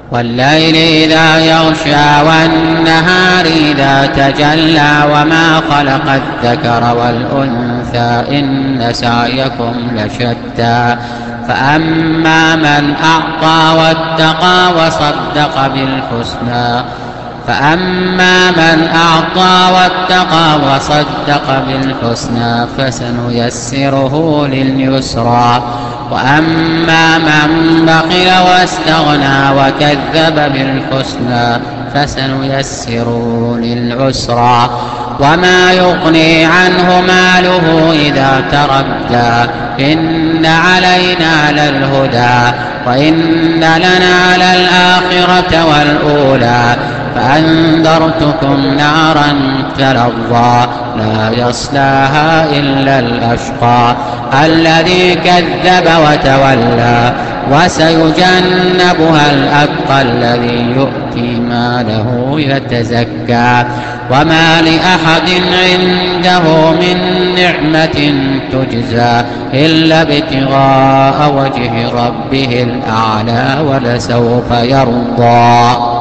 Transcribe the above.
والليل إذا يغشى والنهار إذا تجلى وما خلق الذكر والأنثى إن سعيكم لشتى فأما من أعطى واتقى وصدق بالحسنى فسنيسره لليسرى وأما من بخل واستغنى وكذب بالحسنى فسنيسره للعسرى وما يغني عنه ماله إذا تردى إن علينا للهدى وإن لنا للآخرة والأولى فأنذرتكم نارا تلظى لا يصلاها إلا الأشقى الذي كذب وتولى وسيجنبها الأتقى الذي يؤتي ماله يتزكى وما لأحد عنده من نعمة تجزى إلا ابتغاء وجه ربه الأعلى ولسوف يرضى.